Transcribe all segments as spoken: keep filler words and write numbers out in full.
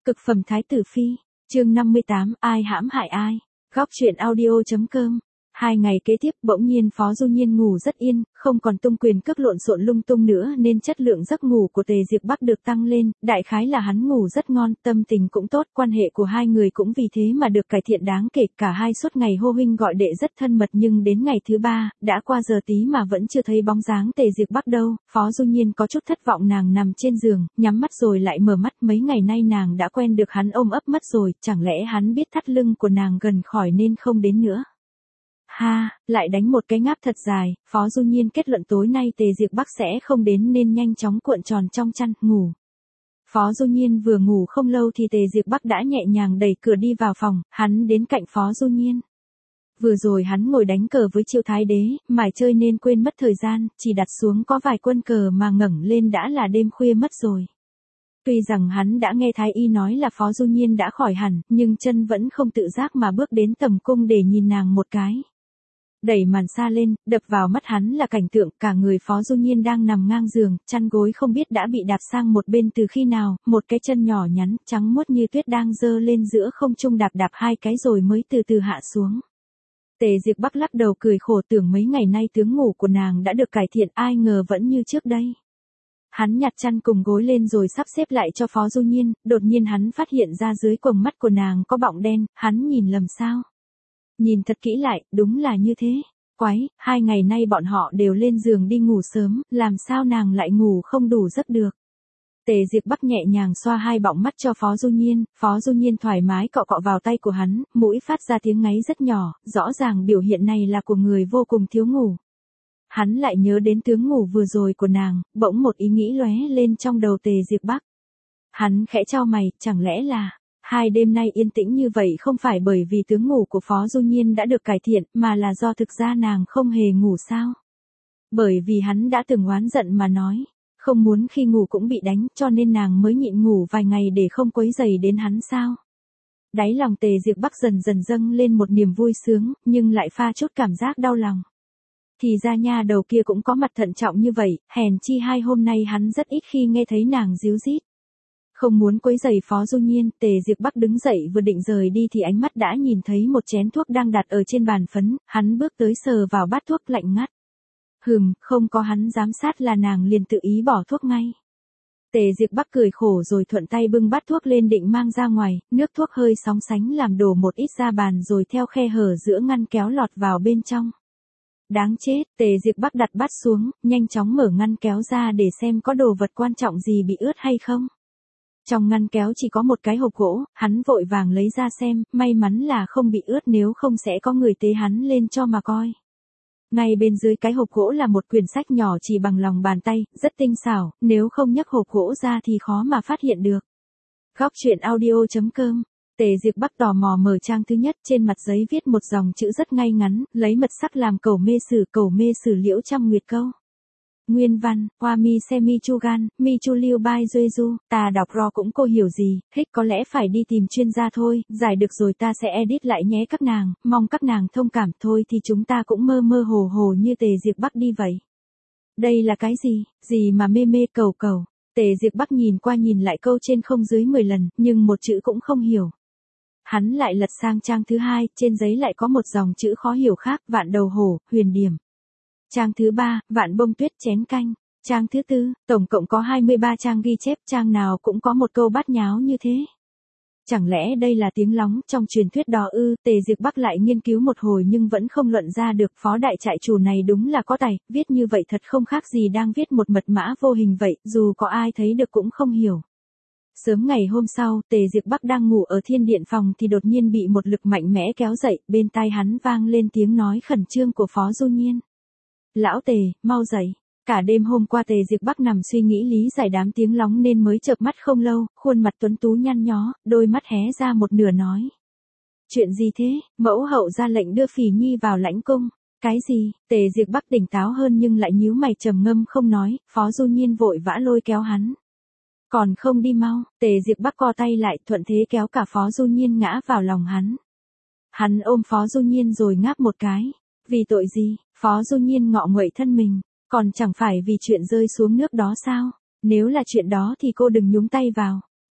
Cực phẩm thái tử phi, chương năm mươi tám, ai hãm hại ai. Góc truyện audio.com. Hai ngày kế tiếp bỗng nhiên Phó Du Nhiên ngủ rất yên, không còn tung quyền cước lộn xộn lung tung nữa nên chất lượng giấc ngủ của Tề Diệp Bắc được tăng lên, đại khái là hắn ngủ rất ngon, tâm tình cũng tốt, quan hệ của hai người cũng vì thế mà được cải thiện đáng kể, cả hai suốt ngày hô huynh gọi đệ rất thân mật, nhưng đến ngày thứ ba, đã qua giờ tí mà vẫn chưa thấy bóng dáng Tề Diệp Bắc đâu. Phó Du Nhiên có chút thất vọng, nàng nằm trên giường, nhắm mắt rồi lại mở mắt, mấy ngày nay nàng đã quen được hắn ôm ấp mất rồi, chẳng lẽ hắn biết thắt lưng của nàng gần khỏi nên không đến nữa. Ha, lại đánh một cái ngáp thật dài, Phó Du Nhiên kết luận tối nay Tề Diệp Bắc sẽ không đến nên nhanh chóng cuộn tròn trong chăn, ngủ. Phó Du Nhiên vừa ngủ không lâu thì Tề Diệp Bắc đã nhẹ nhàng đẩy cửa đi vào phòng, hắn đến cạnh Phó Du Nhiên. Vừa rồi hắn ngồi đánh cờ với Triệu Thái Đế, mải chơi nên quên mất thời gian, chỉ đặt xuống có vài quân cờ mà ngẩng lên đã là đêm khuya mất rồi. Tuy rằng hắn đã nghe Thái Y nói là Phó Du Nhiên đã khỏi hẳn, nhưng chân vẫn không tự giác mà bước đến tầm cung để nhìn nàng một cái. Đẩy màn xa lên, đập vào mắt hắn là cảnh tượng cả người Phó Du Nhiên đang nằm ngang giường, chăn gối không biết đã bị đạp sang một bên từ khi nào, một cái chân nhỏ nhắn, trắng muốt như tuyết đang giơ lên giữa không trung đạp đạp hai cái rồi mới từ từ hạ xuống. Tề Diệp Bắc lắc đầu cười khổ, tưởng mấy ngày nay tướng ngủ của nàng đã được cải thiện, ai ngờ vẫn như trước đây. Hắn nhặt chăn cùng gối lên rồi sắp xếp lại cho Phó Du Nhiên, đột nhiên hắn phát hiện ra dưới quầng mắt của nàng có bọng đen, hắn nhìn lầm sao? Nhìn thật kỹ lại, đúng là như thế. Quái, hai ngày nay bọn họ đều lên giường đi ngủ sớm, làm sao nàng lại ngủ không đủ giấc được. Tề Diệp Bắc nhẹ nhàng xoa hai bọng mắt cho Phó Du Nhiên, Phó Du Nhiên thoải mái cọ cọ vào tay của hắn, mũi phát ra tiếng ngáy rất nhỏ, rõ ràng biểu hiện này là của người vô cùng thiếu ngủ. Hắn lại nhớ đến tướng ngủ vừa rồi của nàng, bỗng một ý nghĩ lóe lên trong đầu Tề Diệp Bắc. Hắn khẽ chau mày, chẳng lẽ là hai đêm nay yên tĩnh như vậy không phải bởi vì tướng ngủ của Phó Du Nhiên đã được cải thiện, mà là do thực ra nàng không hề ngủ sao? Bởi vì hắn đã từng oán giận mà nói, không muốn khi ngủ cũng bị đánh, cho nên nàng mới nhịn ngủ vài ngày để không quấy rầy đến hắn sao? Đáy lòng Tề Diệp Bắc dần dần dâng lên một niềm vui sướng, nhưng lại pha chút cảm giác đau lòng. Thì ra nha đầu kia cũng có mặt thận trọng như vậy, hèn chi hai hôm nay hắn rất ít khi nghe thấy nàng díu dít. Không muốn quấy rầy Phó Du Nhiên, Tề Diệp Bắc đứng dậy vừa định rời đi thì ánh mắt đã nhìn thấy một chén thuốc đang đặt ở trên bàn phấn, hắn bước tới sờ vào bát thuốc lạnh ngắt. Hừm, không có hắn giám sát là nàng liền tự ý bỏ thuốc ngay. Tề Diệp Bắc cười khổ rồi thuận tay bưng bát thuốc lên định mang ra ngoài, nước thuốc hơi sóng sánh làm đổ một ít ra bàn rồi theo khe hở giữa ngăn kéo lọt vào bên trong. Đáng chết, Tề Diệp Bắc đặt bát xuống, nhanh chóng mở ngăn kéo ra để xem có đồ vật quan trọng gì bị ướt hay không. Trong ngăn kéo chỉ có một cái hộp gỗ, hắn vội vàng lấy ra xem, may mắn là không bị ướt, nếu không sẽ có người tế hắn lên cho mà coi. Ngay bên dưới cái hộp gỗ là một quyển sách nhỏ chỉ bằng lòng bàn tay, rất tinh xảo, nếu không nhấc hộp gỗ ra thì khó mà phát hiện được. Góc truyện audio.com. Tề Diệp Bắc tò mò mở trang thứ nhất, trên mặt giấy viết một dòng chữ rất ngay ngắn, lấy mật sắc làm cầu mê sử, cầu mê sử liễu trăm nguyệt câu. Nguyên văn, Hoa mi se mi chu gan, mi chu liu bai duê du, ta đọc ro cũng cô hiểu gì, thích có lẽ phải đi tìm chuyên gia thôi, giải được rồi ta sẽ edit lại nhé các nàng, mong các nàng thông cảm, thôi thì chúng ta cũng mơ mơ hồ hồ như Tề Diệp Bắc đi vậy. Đây là cái gì, gì mà mê mê cầu cầu, Tề Diệp Bắc nhìn qua nhìn lại câu trên không dưới mười lần, nhưng một chữ cũng không hiểu. Hắn lại lật sang trang thứ hai, trên giấy lại có một dòng chữ khó hiểu khác, vạn đầu hổ, huyền điểm. Trang thứ ba, vạn bông tuyết chén canh. Trang thứ tư, tổng cộng có hai mươi ba trang ghi chép, trang nào cũng có một câu bát nháo như thế. Chẳng lẽ đây là tiếng lóng trong truyền thuyết đó ư? Tề Diệp Bắc lại nghiên cứu một hồi nhưng vẫn không luận ra được, Phó đại trại chủ này đúng là có tài, viết như vậy thật không khác gì đang viết một mật mã vô hình vậy, dù có ai thấy được cũng không hiểu. Sớm ngày hôm sau, Tề Diệp Bắc đang ngủ ở thiên điện phòng thì đột nhiên bị một lực mạnh mẽ kéo dậy, bên tai hắn vang lên tiếng nói khẩn trương của Phó Du Nhiên. Lão Tề, mau dậy. Cả đêm hôm qua Tề Diệp Bắc nằm suy nghĩ lý giải đám tiếng lóng nên mới chợp mắt không lâu, khuôn mặt tuấn tú nhăn nhó, đôi mắt hé ra một nửa nói. Chuyện gì thế? Mẫu hậu ra lệnh đưa Phỉ Nhi vào lãnh cung. Cái gì? Tề Diệp Bắc tỉnh táo hơn nhưng lại nhíu mày trầm ngâm không nói, Phó Du Nhiên vội vã lôi kéo hắn. Còn không đi mau, Tề Diệp Bắc co tay lại thuận thế kéo cả Phó Du Nhiên ngã vào lòng hắn. Hắn ôm Phó Du Nhiên rồi ngáp một cái. Vì tội gì? Phó Du Nhiên ngọ nguậy thân mình, còn chẳng phải vì chuyện rơi xuống nước đó sao? Nếu là chuyện đó thì cô đừng nhúng tay vào. Tề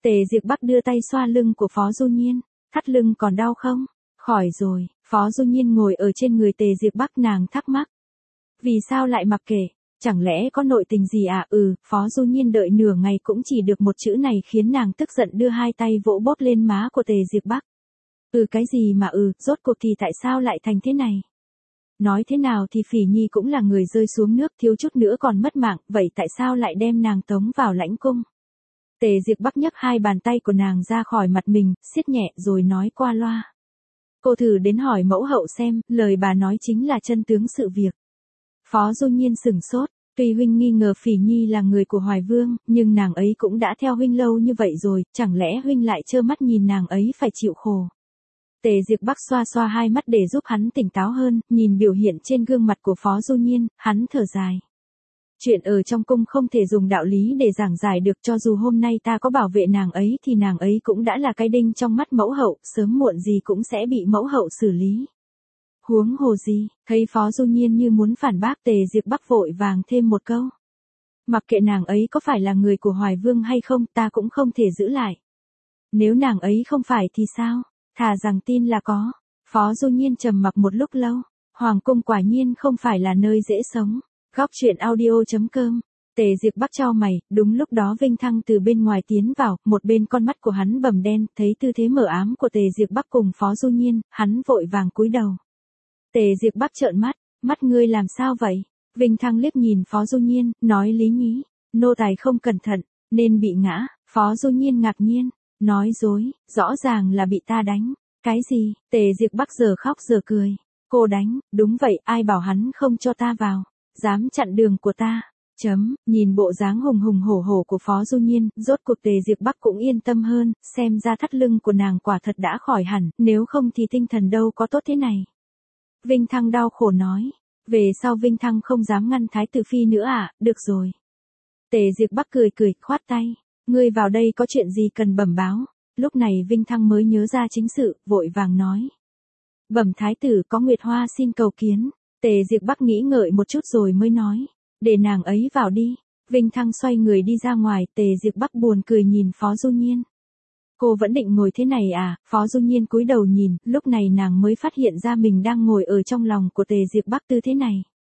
Tề Diệp Bắc đưa tay xoa lưng của Phó Du Nhiên, thắt lưng còn đau không? Khỏi rồi, Phó Du Nhiên ngồi ở trên người Tề Diệp Bắc, nàng thắc mắc. Vì sao lại mặc kệ? Chẳng lẽ có nội tình gì à? Ừ, Phó Du Nhiên đợi nửa ngày cũng chỉ được một chữ này khiến nàng tức giận đưa hai tay vỗ bóp lên má của Tề Diệp Bắc. Ừ cái gì mà ừ, rốt cuộc thì tại sao lại thành thế này? Nói thế nào thì Phỉ Nhi cũng là người rơi xuống nước thiếu chút nữa còn mất mạng, vậy tại sao lại đem nàng tống vào lãnh cung? Tề Diệp Bắc nhấc hai bàn tay của nàng ra khỏi mặt mình, siết nhẹ rồi nói qua loa. Cô thử đến hỏi mẫu hậu xem, lời bà nói chính là chân tướng sự việc. Phó Du Nhiên sửng sốt, tuy huynh nghi ngờ Phỉ Nhi là người của Hoài Vương, nhưng nàng ấy cũng đã theo huynh lâu như vậy rồi, chẳng lẽ huynh lại trơ mắt nhìn nàng ấy phải chịu khổ. Tề Diệp Bắc xoa xoa hai mắt để giúp hắn tỉnh táo hơn, nhìn biểu hiện trên gương mặt của Phó Du Nhiên, hắn thở dài. Chuyện ở trong cung không thể dùng đạo lý để giảng giải được, cho dù hôm nay ta có bảo vệ nàng ấy thì nàng ấy cũng đã là cái đinh trong mắt mẫu hậu, sớm muộn gì cũng sẽ bị mẫu hậu xử lý. Huống hồ gì, thấy Phó Du Nhiên như muốn phản bác, Tề Diệp Bắc vội vàng thêm một câu. Mặc kệ nàng ấy có phải là người của Hoài Vương hay không, ta cũng không thể giữ lại. Nếu nàng ấy không phải thì sao? Thà rằng tin là có. Phó Du Nhiên trầm mặc một lúc lâu. Hoàng cung quả nhiên không phải là nơi dễ sống. Góc truyện audio chấm com. Tề Diệp Bắc chau mày, đúng lúc đó Vinh Thăng từ bên ngoài tiến vào, một bên con mắt của hắn bầm đen, thấy tư thế mờ ám của Tề Diệp Bắc cùng Phó Du Nhiên, hắn vội vàng cúi đầu. Tề Diệp Bắc trợn mắt, mắt ngươi làm sao vậy? Vinh Thăng liếc nhìn Phó Du Nhiên, nói lý nhí, nô tài không cẩn thận, nên bị ngã. Phó Du Nhiên ngạc nhiên, nói dối, rõ ràng là bị ta đánh. Cái gì? Tề Diệp Bắc giờ khóc giờ cười. Cô đánh, đúng vậy, ai bảo hắn không cho ta vào, dám chặn đường của ta. Chấm, nhìn bộ dáng hùng hùng hổ hổ của Phó Du Nhiên, rốt cuộc Tề Diệp Bắc cũng yên tâm hơn, xem ra thắt lưng của nàng quả thật đã khỏi hẳn, nếu không thì tinh thần đâu có tốt thế này. Vinh Thăng đau khổ nói, về sau Vinh Thăng không dám ngăn Thái tử Phi nữa à, được rồi. Tề Diệp Bắc cười cười, khoát tay, ngươi vào đây có chuyện gì cần bẩm báo. Lúc này Vinh Thăng mới nhớ ra chính sự, vội vàng nói. Bẩm Thái tử, có Nguyệt Hoa xin cầu kiến. Tề Diệp Bắc nghĩ ngợi một chút rồi mới nói, để nàng ấy vào đi. Vinh Thăng xoay người đi ra ngoài, Tề Diệp Bắc buồn cười nhìn Phó Du Nhiên. Cô vẫn định ngồi thế này à? Phó Du Nhiên cúi đầu nhìn, lúc này nàng mới phát hiện ra mình đang ngồi ở trong lòng của Tề Diệp Bắc tư thế này.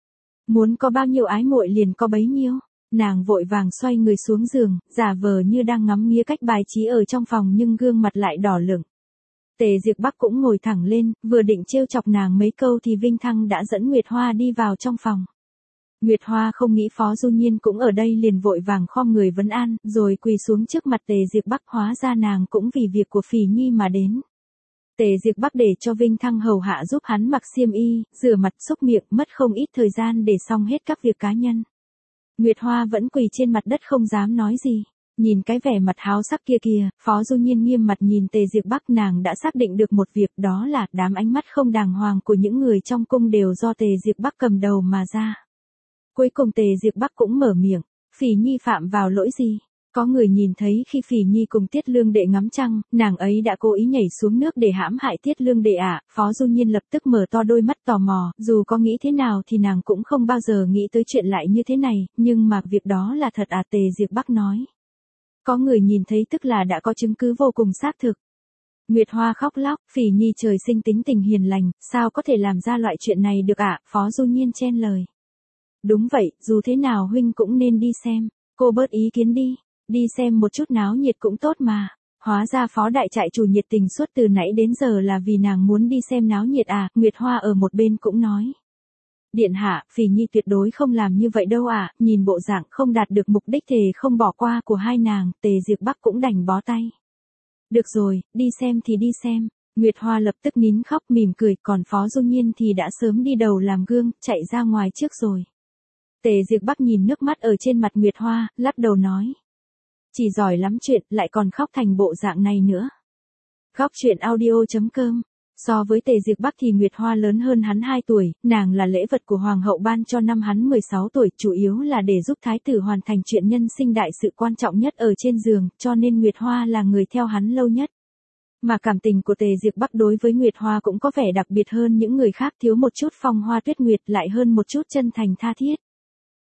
Muốn có bao nhiêu ái muội liền có bấy nhiêu. Nàng vội vàng xoay người xuống giường, giả vờ như đang ngắm nghía cách bài trí ở trong phòng nhưng gương mặt lại đỏ lửng. Tề Diệp Bắc cũng ngồi thẳng lên, vừa định trêu chọc nàng mấy câu thì Vinh Thăng đã dẫn Nguyệt Hoa đi vào trong phòng. Nguyệt Hoa không nghĩ Phó Du Nhiên cũng ở đây liền vội vàng khom người vấn an, rồi quỳ xuống trước mặt Tề Diệp Bắc, hóa ra nàng cũng vì việc của Phỉ Nhi mà đến. Tề Diệp Bắc để cho Vinh Thăng hầu hạ giúp hắn mặc xiêm y, rửa mặt xúc miệng, mất không ít thời gian để xong hết các việc cá nhân. Nguyệt Hoa vẫn quỳ trên mặt đất không dám nói gì. Nhìn cái vẻ mặt háo sắc kia kìa, Phó Du Nhiên nghiêm mặt nhìn Tề Diệp Bắc, nàng đã xác định được một việc, đó là đám ánh mắt không đàng hoàng của những người trong cung đều do Tề Diệp Bắc cầm đầu mà ra. Cuối cùng Tề Diệp Bắc cũng mở miệng, Phỉ Nhi phạm vào lỗi gì? Có người nhìn thấy khi Phỉ Nhi cùng Tiết Lương Đệ ngắm trăng, nàng ấy đã cố ý nhảy xuống nước để hãm hại Tiết Lương Đệ ạ. À? Phó Du Nhiên lập tức mở to đôi mắt tò mò, dù có nghĩ thế nào thì nàng cũng không bao giờ nghĩ tới chuyện lại như thế này, nhưng mà việc đó là thật à? Tề Diệp Bắc nói. Có người nhìn thấy tức là đã có chứng cứ vô cùng xác thực. Nguyệt Hoa khóc lóc, Phỉ Nhi trời sinh tính tình hiền lành, sao có thể làm ra loại chuyện này được ạ? À? Phó Du Nhiên chen lời. Đúng vậy, dù thế nào huynh cũng nên đi xem, cô bớt ý kiến đi, đi xem một chút náo nhiệt cũng tốt mà. Hóa ra Phó đại trại chủ nhiệt tình suốt từ nãy đến giờ là vì nàng muốn đi xem náo nhiệt à? Nguyệt Hoa ở một bên cũng nói. Điện hạ, Phỉ Nhi tuyệt đối không làm như vậy đâu ạ. À? Nhìn bộ dạng không đạt được mục đích thề không bỏ qua của hai nàng, Tề Diệp Bắc cũng đành bó tay. Được rồi, đi xem thì đi xem. Nguyệt Hoa lập tức nín khóc mỉm cười, còn Phó Du Nhiên thì đã sớm đi đầu làm gương, chạy ra ngoài trước rồi. Tề Diệp Bắc nhìn nước mắt ở trên mặt Nguyệt Hoa, lắc đầu nói. Chỉ giỏi lắm chuyện, lại còn khóc thành bộ dạng này nữa. Góc truyện audio chấm com. So với Tề Diệp Bắc thì Nguyệt Hoa lớn hơn hắn hai tuổi, nàng là lễ vật của Hoàng hậu ban cho năm hắn mười sáu tuổi, chủ yếu là để giúp Thái tử hoàn thành chuyện nhân sinh đại sự quan trọng nhất ở trên giường, cho nên Nguyệt Hoa là người theo hắn lâu nhất. Mà cảm tình của Tề Diệp Bắc đối với Nguyệt Hoa cũng có vẻ đặc biệt hơn những người khác, thiếu một chút phong hoa tuyết nguyệt lại hơn một chút chân thành tha thiết.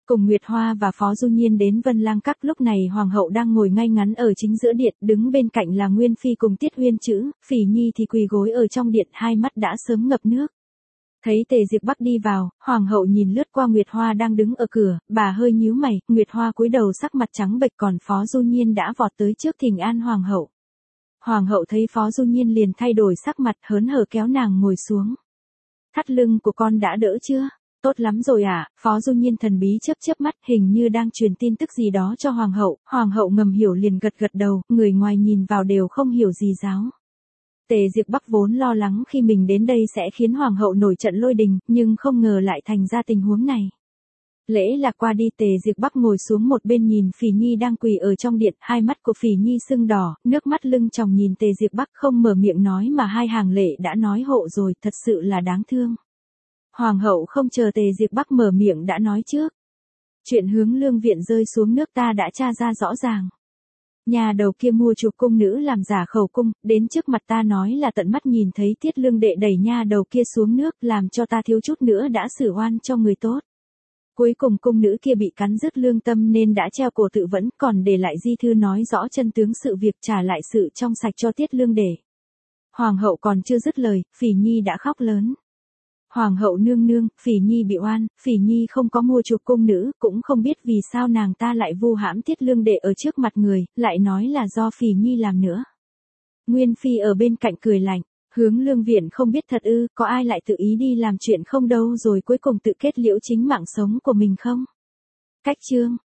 Cùng Nguyệt Hoa và Phó Du Nhiên đến Vân Lang Các, lúc này Hoàng hậu đang ngồi ngay ngắn ở chính giữa điện, đứng bên cạnh là Nguyên Phi cùng Tiết Huyên Chữ, Phỉ Nhi thì quỳ gối ở trong điện, hai mắt đã sớm ngập nước. Thấy Tề Diệp Bắc đi vào, Hoàng hậu nhìn lướt qua Nguyệt Hoa đang đứng ở cửa, bà hơi nhíu mày, Nguyệt Hoa cúi đầu sắc mặt trắng bệch, còn Phó Du Nhiên đã vọt tới trước thỉnh an Hoàng hậu. Hoàng hậu thấy Phó Du Nhiên liền thay đổi sắc mặt, hớn hở kéo nàng ngồi xuống. Thắt lưng của con đã đỡ chưa? Tốt lắm rồi ạ, à? Phó Du Nhiên thần bí chớp chớp mắt, hình như đang truyền tin tức gì đó cho Hoàng hậu. Hoàng hậu ngầm hiểu liền gật gật đầu, người ngoài nhìn vào đều không hiểu gì giáo. Tề Diệp Bắc vốn lo lắng khi mình đến đây sẽ khiến Hoàng hậu nổi trận lôi đình, nhưng không ngờ lại thành ra tình huống này. Lễ lạc qua đi, Tề Diệp Bắc ngồi xuống một bên nhìn Phỉ Nhi đang quỳ ở trong điện, hai mắt của Phỉ Nhi sưng đỏ, nước mắt lưng tròng nhìn Tề Diệp Bắc không mở miệng nói mà hai hàng lệ đã nói hộ rồi, thật sự là đáng thương. Hoàng hậu không chờ Tề Diệp Bắc mở miệng đã nói trước. Chuyện Hướng Lương viện rơi xuống nước ta đã tra ra rõ ràng. Nhà đầu kia mua chuộc cung nữ làm giả khẩu cung, đến trước mặt ta nói là tận mắt nhìn thấy Tiết Lương đệ đẩy nha đầu kia xuống nước, làm cho ta thiếu chút nữa đã xử oan cho người tốt. Cuối cùng cung nữ kia bị cắn rứt lương tâm nên đã treo cổ tự vẫn, còn để lại di thư nói rõ chân tướng sự việc, trả lại sự trong sạch cho Tiết Lương đệ. Hoàng hậu còn chưa dứt lời, Phỉ Nhi đã khóc lớn. Hoàng hậu nương nương, Phỉ Nhi bị oan, Phỉ Nhi không có mua chuộc cung nữ, cũng không biết vì sao nàng ta lại vu hãm Tiết Lương đệ ở trước mặt người, lại nói là do Phỉ Nhi làm nữa. Nguyên Phi ở bên cạnh cười lạnh, Hướng Lương viện không biết thật ư, có ai lại tự ý đi làm chuyện không đâu rồi cuối cùng tự kết liễu chính mạng sống của mình không? Cách chương